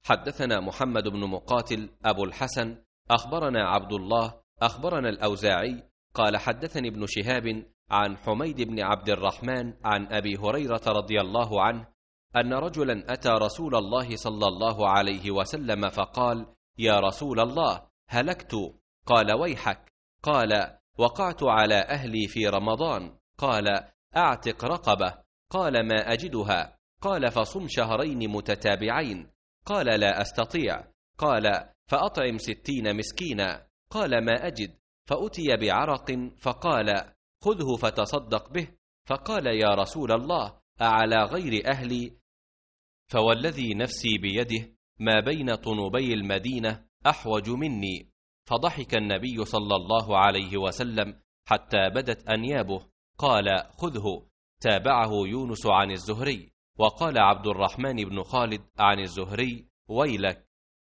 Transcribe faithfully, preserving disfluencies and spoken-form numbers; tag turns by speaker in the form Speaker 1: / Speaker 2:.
Speaker 1: حدثنا محمد بن مقاتل أبو الحسن أخبرنا عبد الله أخبرنا الأوزاعي قال حدثني ابن شهاب عن حميد بن عبد الرحمن عن أبي هريرة رضي الله عنه أن رجلا أتى رسول الله صلى الله عليه وسلم فقال: يا رسول الله، هلكت. قال: ويحك. قال: وقعت على أهلي في رمضان. قال: أعتق رقبة. قال: ما أجدها. قال: فصم شهرين متتابعين. قال: لا أستطيع. قال: فأطعم ستين مسكينا. قال: ما أجد. فأتي بعرق فقال: خذه فتصدق به. فقال: يا رسول الله، أعلى غير أهلي؟ فوالذي نفسي بيده ما بين طنوبي المدينة أحوج مني. فضحك النبي صلى الله عليه وسلم حتى بدت أنيابه. قال: خذه. تابعه يونس عن الزهري. وقال عبد الرحمن بن خالد عن الزهري: ويلك،